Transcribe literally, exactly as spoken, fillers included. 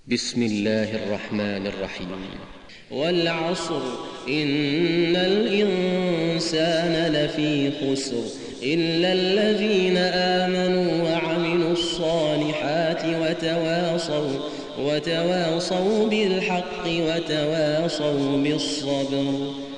بسم الله الرحمن الرحيم. والعصر إن الإنسان لفي خسر إلا الذين آمنوا وعملوا الصالحات وتواصوا وتواصوا بالحق وتواصوا بالصبر.